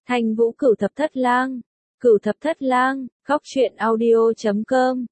Thanh Vũ Cửu Thập Thất Lang. Cửu Thập Thất Lang, khóc chuyện audio.com.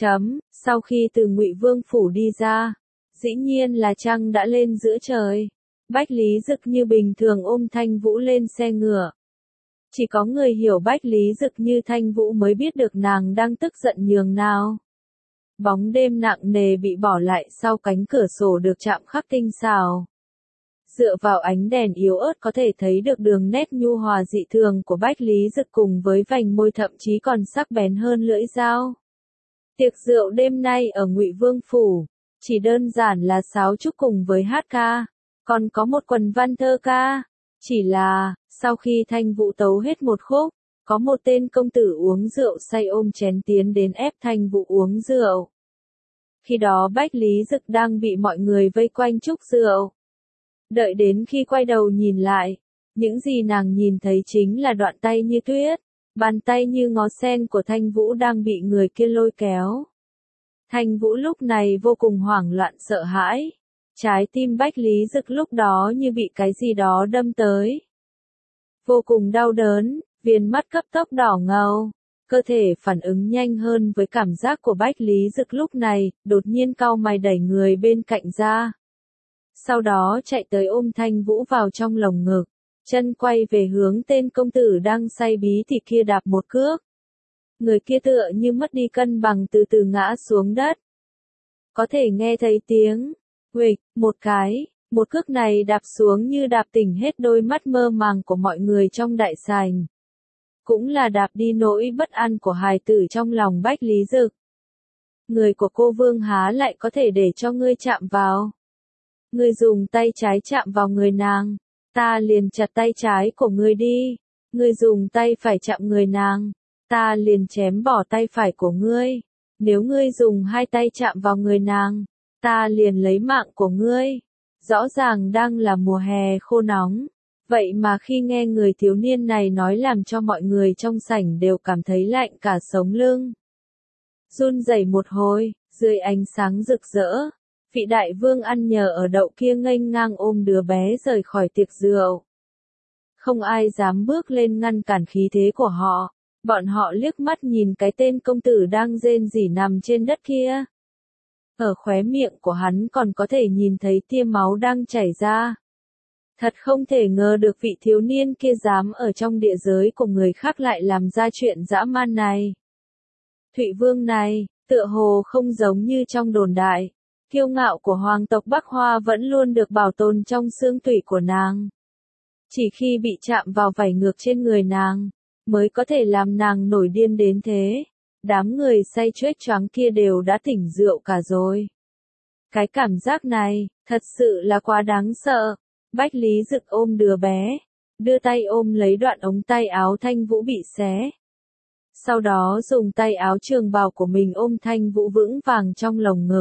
Sau khi từ Ngụy Vương phủ đi ra, dĩ nhiên là trăng đã lên giữa trời. Bách Lý Dực như bình thường ôm Thanh Vũ lên xe ngựa. Chỉ có người hiểu Bách Lý Dực như Thanh Vũ mới biết được nàng đang tức giận nhường nào. Bóng đêm nặng nề bị bỏ lại sau cánh cửa sổ được chạm khắc tinh xảo. Dựa vào ánh đèn yếu ớt có thể thấy được đường nét nhu hòa dị thường của Bách Lý Dực cùng với vành môi thậm chí còn sắc bén hơn lưỡi dao. Tiệc rượu đêm nay ở Ngụy Vương phủ, chỉ đơn giản là sáo trúc cùng với hát ca, còn có một quần văn thơ ca. Chỉ là, sau khi Thanh Vũ tấu hết một khúc, có một tên công tử uống rượu say ôm chén tiến đến ép Thanh Vũ uống rượu. Khi đó Bách Lý Dực đang bị mọi người vây quanh chúc rượu. Đợi đến khi quay đầu nhìn lại, những gì nàng nhìn thấy chính là đoạn tay như tuyết, bàn tay như ngó sen của Thanh Vũ đang bị người kia lôi kéo. Thanh Vũ lúc này vô cùng hoảng loạn sợ hãi. Trái tim Bách Lý Dực lúc đó như bị cái gì đó đâm tới. Vô cùng đau đớn, viền mắt cấp tốc đỏ ngầu. Cơ thể phản ứng nhanh hơn với cảm giác của Bách Lý Dực lúc này, đột nhiên cau mày đẩy người bên cạnh ra. Sau đó chạy tới ôm Thanh Vũ vào trong lồng ngực, chân quay về hướng tên công tử đang say bí thì kia đạp một cước. Người kia tựa như mất đi cân bằng từ từ ngã xuống đất. Có thể nghe thấy tiếng huỵch, một cước này đạp xuống như đạp tỉnh hết đôi mắt mơ màng của mọi người trong đại sảnh. Cũng là đạp đi nỗi bất an của hài tử trong lòng Bách Lý Dực. Người của cô Vương há lại có thể để cho ngươi chạm vào. Ngươi dùng tay trái chạm vào người nàng, ta liền chặt tay trái của ngươi đi. Ngươi dùng tay phải chạm người nàng, ta liền chém bỏ tay phải của ngươi. Nếu ngươi dùng hai tay chạm vào người nàng, ta liền lấy mạng của ngươi. Rõ ràng đang là mùa hè khô nóng, vậy mà khi nghe người thiếu niên này nói làm cho mọi người trong sảnh đều cảm thấy lạnh cả sống lưng. Run rẩy một hồi, dưới ánh sáng rực rỡ, vị đại vương ăn nhờ ở đậu kia nghênh ngang ôm đứa bé rời khỏi tiệc rượu. Không ai dám bước lên ngăn cản khí thế của họ, bọn họ liếc mắt nhìn cái tên công tử đang rên rỉ nằm trên đất kia. Ở khóe miệng của hắn còn có thể nhìn thấy tia máu đang chảy ra. Thật không thể ngờ được vị thiếu niên kia dám ở trong địa giới của người khác lại làm ra chuyện dã man này. Thụy Vương này, tựa hồ không giống như trong đồn đại. Kiêu ngạo của hoàng tộc Bắc Hoa vẫn luôn được bảo tồn trong xương tủy của nàng. Chỉ khi bị chạm vào vảy ngược trên người nàng, mới có thể làm nàng nổi điên đến thế. Đám người say choét choáng kia đều đã tỉnh rượu cả rồi. Cái cảm giác này, thật sự là quá đáng sợ. Bách Lý Dực ôm đứa bé, đưa tay ôm lấy đoạn ống tay áo Thanh Vũ bị xé. Sau đó dùng tay áo trường bào của mình ôm Thanh Vũ vững vàng trong lồng ngực.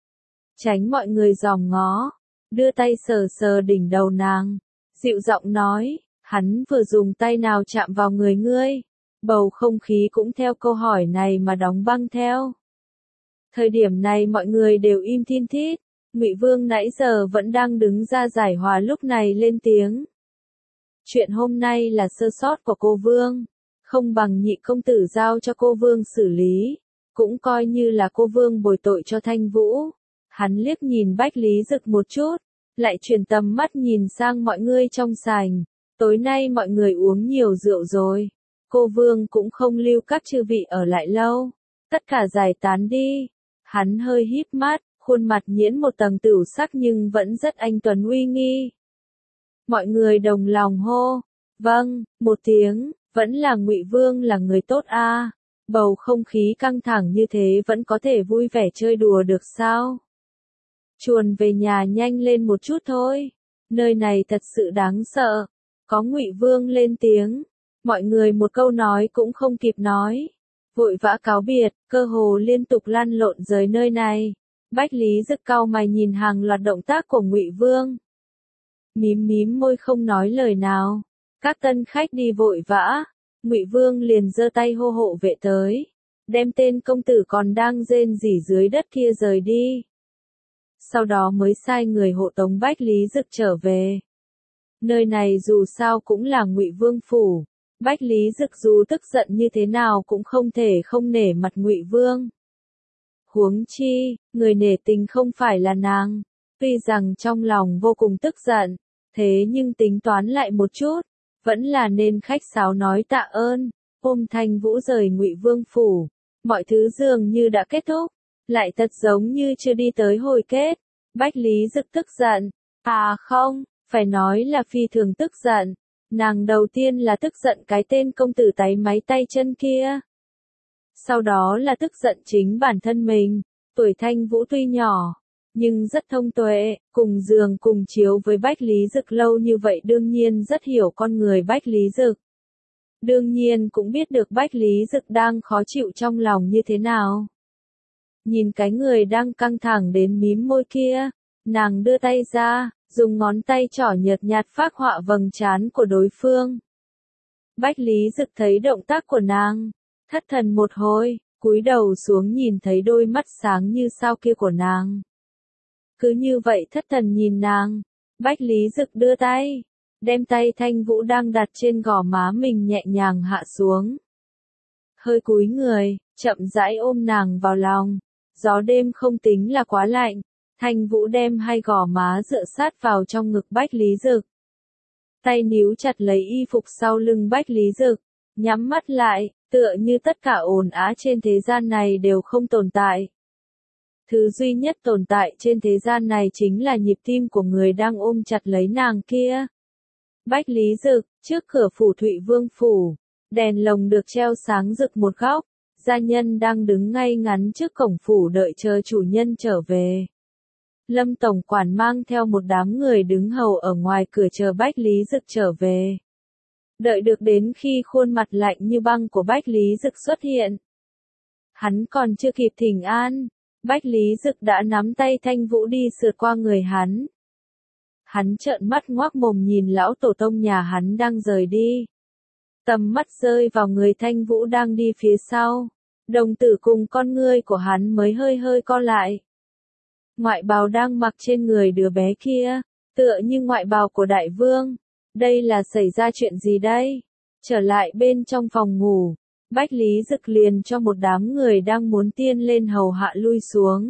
Tránh mọi người dòm ngó, đưa tay sờ sờ đỉnh đầu nàng, dịu giọng nói, hắn vừa dùng tay nào chạm vào người ngươi. Bầu không khí cũng theo câu hỏi này mà đóng băng theo. Thời điểm này mọi người đều im thin thít, Ngụy Vương nãy giờ vẫn đang đứng ra giải hòa lúc này lên tiếng. Chuyện hôm nay là sơ sót của cô Vương, không bằng nhị công tử giao cho cô Vương xử lý, cũng coi như là cô Vương bồi tội cho Thanh Vũ. Hắn liếc nhìn Bách Lý Dực một chút, lại chuyển tầm mắt nhìn sang mọi người trong sảnh. Tối nay mọi người uống nhiều rượu rồi. Cô Vương cũng không lưu các chư vị ở lại lâu. Tất cả giải tán đi. Hắn hơi híp mắt, khuôn mặt nhiễm một tầng tửu sắc nhưng vẫn rất anh tuấn uy nghi. Mọi người đồng lòng hô. Vâng, một tiếng, vẫn là Ngụy Vương là người tốt a. Bầu không khí căng thẳng như thế vẫn có thể vui vẻ chơi đùa được sao? Chuồn về nhà nhanh lên một chút thôi. Nơi này thật sự đáng sợ. Có Ngụy Vương lên tiếng. Mọi người một câu nói cũng không kịp nói. Vội vã cáo biệt, cơ hồ liên tục lăn lộn rời nơi này. Bách Lý Dực cau mày nhìn hàng loạt động tác của Ngụy Vương. Mím môi không nói lời nào. Các tân khách đi vội vã. Ngụy Vương liền giơ tay hô hộ vệ tới. Đem tên công tử còn đang rên rỉ dưới đất kia rời đi. Sau đó mới sai người hộ tống Bách Lý Dực trở về. Nơi này dù sao cũng là Ngụy Vương phủ, Bách Lý Dực dù tức giận như thế nào cũng không thể không nể mặt Ngụy Vương. Huống chi, người nể tình không phải là nàng, tuy rằng trong lòng vô cùng tức giận, thế nhưng tính toán lại một chút, vẫn là nên khách sáo nói tạ ơn, ôm Thanh Vũ rời Ngụy Vương phủ, mọi thứ dường như đã kết thúc, lại thật giống như chưa đi tới hồi kết. Bách Lý Dực tức giận, à không, phải nói là phi thường tức giận, nàng đầu tiên là tức giận cái tên công tử táy máy tay chân kia. Sau đó là tức giận chính bản thân mình, tuổi Thanh Vũ tuy nhỏ, nhưng rất thông tuệ, cùng giường cùng chiếu với Bách Lý Dực lâu như vậy đương nhiên rất hiểu con người Bách Lý Dực. Đương nhiên cũng biết được Bách Lý Dực đang khó chịu trong lòng như thế nào. Nhìn cái người đang căng thẳng đến mím môi kia, nàng đưa tay ra, dùng ngón tay trỏ nhợt nhạt phác họa vầng trán của đối phương. Bách Lý Dực thấy động tác của nàng, thất thần một hồi, cúi đầu xuống nhìn thấy đôi mắt sáng như sao kia của nàng. Cứ như vậy thất thần nhìn nàng, Bách Lý Dực đưa tay, đem tay Thanh Vũ đang đặt trên gò má mình nhẹ nhàng hạ xuống. Hơi cúi người, chậm rãi ôm nàng vào lòng, gió đêm không tính là quá lạnh, Thanh Vũ đem hai gò má dựa sát vào trong ngực Bách Lý Dực. Tay níu chặt lấy y phục sau lưng Bách Lý Dực, nhắm mắt lại, tựa như tất cả ồn ào trên thế gian này đều không tồn tại. Thứ duy nhất tồn tại trên thế gian này chính là nhịp tim của người đang ôm chặt lấy nàng kia. Bách Lý Dực, trước cửa phủ Thụy Vương phủ, đèn lồng được treo sáng rực một góc, gia nhân đang đứng ngay ngắn trước cổng phủ đợi chờ chủ nhân trở về. Lâm tổng quản mang theo một đám người đứng hầu ở ngoài cửa chờ Bách Lý Dực trở về. Đợi được đến khi khuôn mặt lạnh như băng của Bách Lý Dực xuất hiện. Hắn còn chưa kịp thỉnh an, Bách Lý Dực đã nắm tay Thanh Vũ đi sượt qua người hắn. Hắn trợn mắt ngoác mồm nhìn lão tổ tông nhà hắn đang rời đi. Tầm mắt rơi vào người Thanh Vũ đang đi phía sau. Đồng tử cùng con ngươi của hắn mới hơi hơi co lại. Ngoại bào đang mặc trên người đứa bé kia, tựa như ngoại bào của đại vương. Đây là xảy ra chuyện gì đây? Trở lại bên trong phòng ngủ, Bách Lý Dực liền cho một đám người đang muốn tiên lên hầu hạ lui xuống.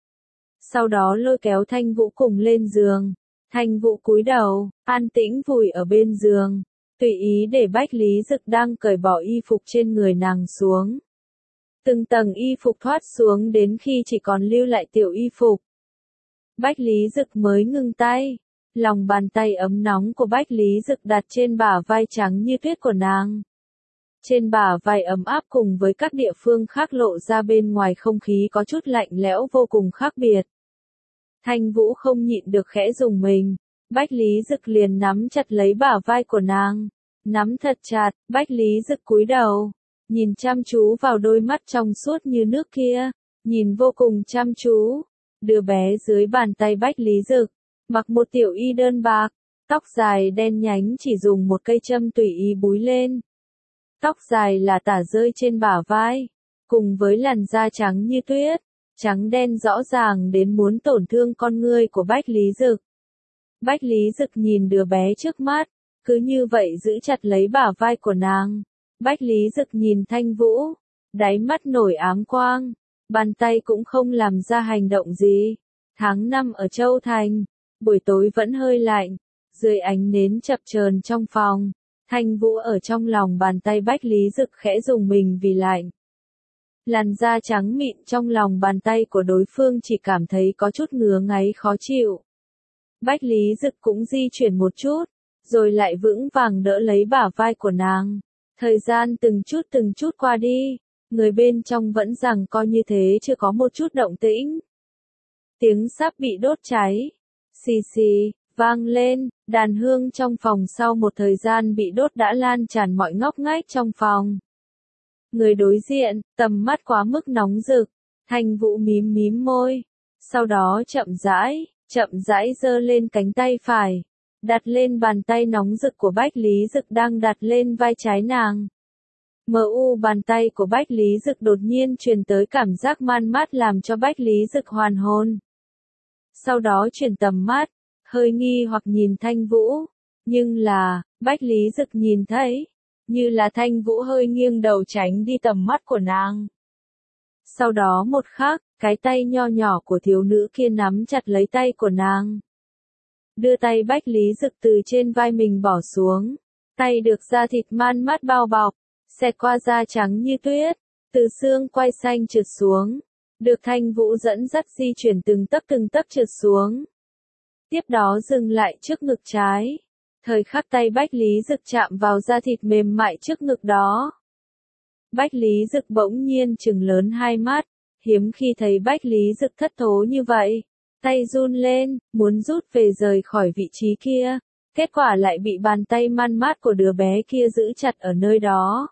Sau đó lôi kéo Thanh Vũ cùng lên giường. Thanh Vũ cúi đầu, an tĩnh vùi ở bên giường, tùy ý để Bách Lý Dực đang cởi bỏ y phục trên người nàng xuống. Từng tầng y phục thoát xuống đến khi chỉ còn lưu lại tiểu y phục. Bách Lý Dực mới ngừng tay, lòng bàn tay ấm nóng của Bách Lý Dực đặt trên bả vai trắng như tuyết của nàng. Trên bả vai ấm áp cùng với các địa phương khác lộ ra bên ngoài không khí có chút lạnh lẽo vô cùng khác biệt. Thanh Vũ không nhịn được khẽ rùng mình, Bách Lý Dực liền nắm chặt lấy bả vai của nàng, nắm thật chặt, Bách Lý Dực cúi đầu, nhìn chăm chú vào đôi mắt trong suốt như nước kia, nhìn vô cùng chăm chú. Đứa bé dưới bàn tay Bách Lý Dực, mặc một tiểu y đơn bạc, tóc dài đen nhánh chỉ dùng một cây châm tùy ý búi lên. Tóc dài là tả rơi trên bả vai, cùng với làn da trắng như tuyết, trắng đen rõ ràng đến muốn tổn thương con ngươi của Bách Lý Dực. Bách Lý Dực nhìn đứa bé trước mắt, cứ như vậy giữ chặt lấy bả vai của nàng. Bách Lý Dực nhìn Thanh Vũ, đáy mắt nổi ám quang, bàn tay cũng không làm ra hành động gì. Tháng 5 ở Châu Thành, buổi tối vẫn hơi lạnh, dưới ánh nến chập chờn trong phòng, Thanh Vũ ở trong lòng bàn tay Bách Lý Dực khẽ rùng mình vì lạnh. Làn da trắng mịn trong lòng bàn tay của đối phương chỉ cảm thấy có chút ngứa ngáy khó chịu. Bách Lý Dực cũng di chuyển một chút, rồi lại vững vàng đỡ lấy bả vai của nàng. Thời gian từng chút qua đi, người bên trong vẫn rằng coi như thế chưa có một chút động tĩnh. Tiếng sáp bị đốt cháy, xì xì, vang lên, đàn hương trong phòng sau một thời gian bị đốt đã lan tràn mọi ngóc ngách trong phòng. Người đối diện, tầm mắt quá mức nóng rực, Thanh Vũ mím mím môi, sau đó chậm rãi giơ lên cánh tay phải, đặt lên bàn tay nóng rực của Bách Lý Dực đang đặt lên vai trái nàng. Bàn tay của Bách Lý Dực đột nhiên truyền tới cảm giác man mát làm cho Bách Lý Dực hoàn hồn. Sau đó chuyển tầm mắt, hơi nghi hoặc nhìn Thanh Vũ, Nhưng là, Bách Lý Dực nhìn thấy, như là Thanh Vũ hơi nghiêng đầu tránh đi tầm mắt của nàng. Sau đó một khắc, cái tay nho nhỏ của thiếu nữ kia nắm chặt lấy tay của nàng. Đưa tay Bách Lý Dực từ trên vai mình bỏ xuống. Tay được da thịt man mát bao bọc, xẹt qua da trắng như tuyết, từ xương quai xanh trượt xuống. Được Thanh Vũ dẫn dắt di chuyển từng tấc trượt xuống. Tiếp đó dừng lại trước ngực trái. Thời khắc tay Bách Lý Dực chạm vào da thịt mềm mại trước ngực đó. Bách Lý Dực bỗng nhiên trừng lớn hai mắt, hiếm khi thấy Bách Lý Dực thất thố như vậy. Tay run lên, muốn rút về rời khỏi vị trí kia. Kết quả lại bị bàn tay man mát của đứa bé kia giữ chặt ở nơi đó.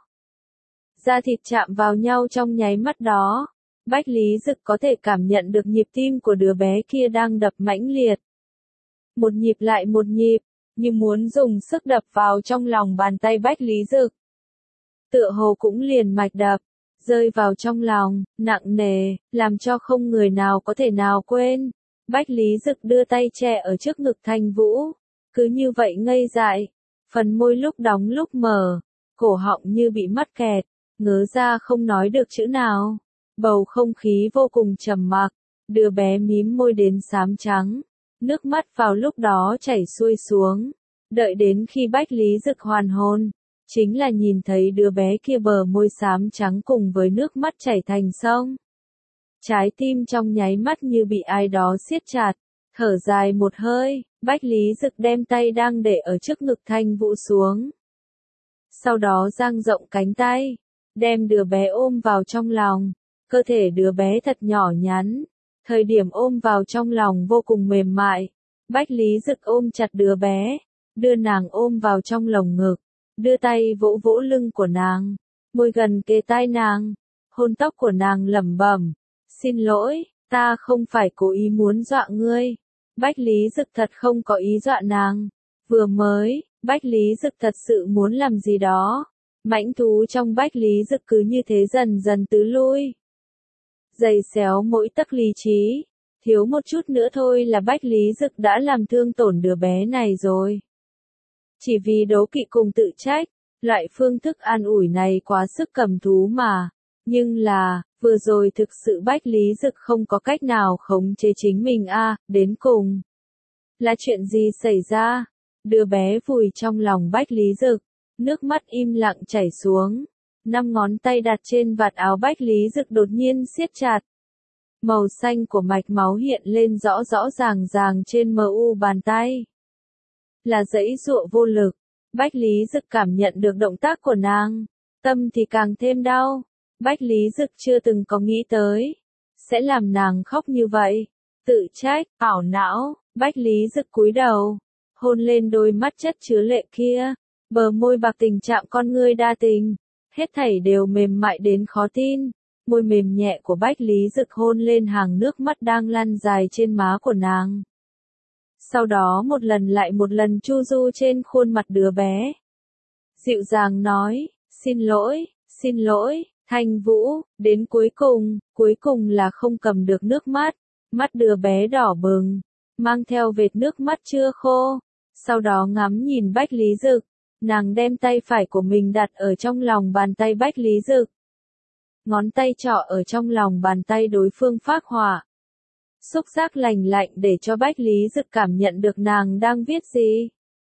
Da thịt chạm vào nhau trong nháy mắt đó. Bách Lý Dực có thể cảm nhận được nhịp tim của đứa bé kia đang đập mãnh liệt. Một nhịp lại một nhịp, như muốn dùng sức đập vào trong lòng bàn tay Bách Lý Dực. Tựa hồ cũng liền mạch đập, rơi vào trong lòng, nặng nề, làm cho không người nào có thể nào quên. Bách Lý Dực đưa tay che ở trước ngực Thanh Vũ, cứ như vậy ngây dại, phần môi lúc đóng lúc mở, cổ họng như bị mắc kẹt, ngớ ra không nói được chữ nào. Bầu không khí vô cùng trầm mặc, đứa bé mím môi đến xám trắng, nước mắt vào lúc đó chảy xuôi xuống. Đợi đến khi Bách Lý Dực hoàn hồn, chính là nhìn thấy đứa bé kia bờ môi xám trắng cùng với nước mắt chảy thành sông. Trái tim trong nháy mắt như bị ai đó siết chặt, thở dài một hơi, Bách Lý Dực đem tay đang để ở trước ngực Thanh Vũ xuống. Sau đó dang rộng cánh tay, đem đứa bé ôm vào trong lòng, cơ thể đứa bé thật nhỏ nhắn, thời điểm ôm vào trong lòng vô cùng mềm mại. Bách Lý Dực ôm chặt đứa bé, đưa nàng ôm vào trong lồng ngực, đưa tay vỗ vỗ lưng của nàng, môi gần kề tai nàng, hôn tóc của nàng lẩm bẩm, xin lỗi, ta không phải cố ý muốn dọa ngươi. Bách Lý Dực thật không có ý dọa nàng, vừa mới, Bách Lý Dực thật sự muốn làm gì đó. Mãnh thú trong Bách Lý Dực cứ như thế dần dần tứ lui. Giày xéo mỗi tấc lý trí, thiếu một chút nữa thôi là Bách Lý Dực đã làm thương tổn đứa bé này rồi. Chỉ vì đố kỵ cùng tự trách, loại phương thức an ủi này quá sức cầm thú mà. Nhưng là, vừa rồi thực sự Bách Lý Dực không có cách nào khống chế chính mình đến cùng. Là chuyện gì xảy ra? Đứa bé vùi trong lòng Bách Lý Dực, nước mắt im lặng chảy xuống. 5 ngón tay đặt trên vạt áo Bách Lý Dực đột nhiên siết chặt. Màu xanh của mạch máu hiện lên rõ rõ ràng trên mu bàn tay. Là giãy giụa vô lực. Bách Lý Dực cảm nhận được động tác của nàng, tâm thì càng thêm đau. Bách Lý Dực chưa từng có nghĩ tới sẽ làm nàng khóc như vậy. Tự trách, ảo não, Bách Lý Dực cúi đầu, hôn lên đôi mắt chất chứa lệ kia, bờ môi bạc tình chạm con ngươi đa tình, hết thảy đều mềm mại đến khó tin. Môi mềm nhẹ của Bách Lý Dực hôn lên hàng nước mắt đang lăn dài trên má của nàng. Sau đó một lần lại một lần chu du trên khuôn mặt đứa bé. Dịu dàng nói, xin lỗi, Thanh Vũ, đến cuối cùng là không cầm được nước mắt. Mắt đứa bé đỏ bừng, mang theo vệt nước mắt chưa khô. Sau đó ngắm nhìn Bách Lý Dực, nàng đem tay phải của mình đặt ở trong lòng bàn tay Bách Lý Dực. Ngón tay trỏ ở trong lòng bàn tay đối phương phác họa. Xúc giác lành lạnh để cho Bách Lý Dực cảm nhận được nàng đang viết gì.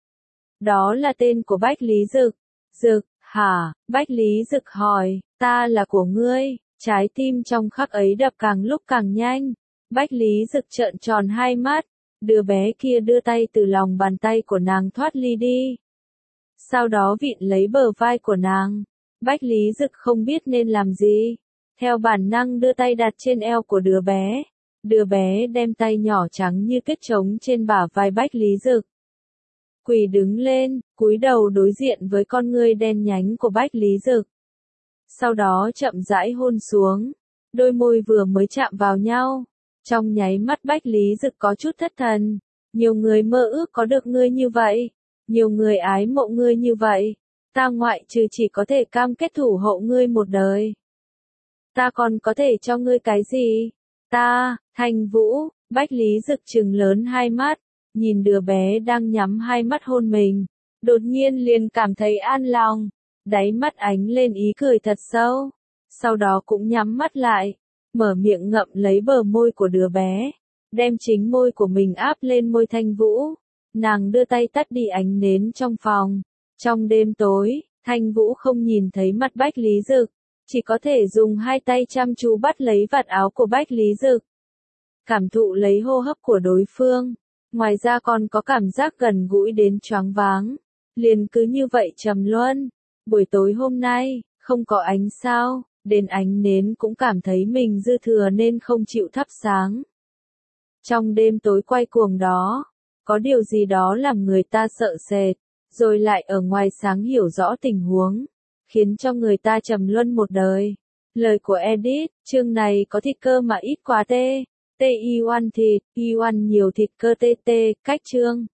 Đó là tên của Bách Lý Dực. Dực, hả? Bách Lý Dực hỏi, ta là của ngươi. Trái tim trong khắc ấy đập càng lúc càng nhanh. Bách Lý Dực trợn tròn hai mắt. Đứa bé kia đưa tay từ lòng bàn tay của nàng thoát ly đi. Sau đó vịn lấy bờ vai của nàng. Bách Lý Dực không biết nên làm gì. Theo bản năng đưa tay đặt trên eo của đứa bé. Đứa bé đem tay nhỏ trắng như tuyết trống trên bả vai Bách Lý Dực. Quỳ đứng lên, cúi đầu đối diện với con ngươi đen nhánh của Bách Lý Dực. Sau đó chậm rãi hôn xuống. Đôi môi vừa mới chạm vào nhau. Trong nháy mắt Bách Lý Dực có chút thất thần. Nhiều người mơ ước có được ngươi như vậy. Nhiều người ái mộ ngươi như vậy. Ta ngoại trừ chỉ có thể cam kết thủ hộ ngươi một đời. Ta còn có thể cho ngươi cái gì? Ta, Thanh Vũ. Bách Lý Dực trừng lớn hai mắt, nhìn đứa bé đang nhắm hai mắt hôn mình, đột nhiên liền cảm thấy an lòng, đáy mắt ánh lên ý cười thật sâu, sau đó cũng nhắm mắt lại, mở miệng ngậm lấy bờ môi của đứa bé, đem chính môi của mình áp lên môi Thanh Vũ. Nàng đưa tay tắt đi ánh nến trong phòng. Trong đêm tối, Thanh Vũ không nhìn thấy mặt Bách Lý Dực, chỉ có thể dùng hai tay chăm chú bắt lấy vạt áo của Bách Lý Dực, cảm thụ lấy hô hấp của đối phương. Ngoài ra còn có cảm giác gần gũi đến choáng váng. Liền cứ như vậy trầm luân. Buổi tối hôm nay, không có ánh sao, đến ánh nến cũng cảm thấy mình dư thừa nên không chịu thắp sáng. Trong đêm tối quay cuồng đó, có điều gì đó làm người ta sợ sệt, rồi lại ở ngoài sáng hiểu rõ tình huống, khiến cho người ta trầm luân một đời. Lời của Edit, chương này có thịt cơ mà ít quá tê. TI1 thịt, I1 nhiều thịt cơ TT, cách chương.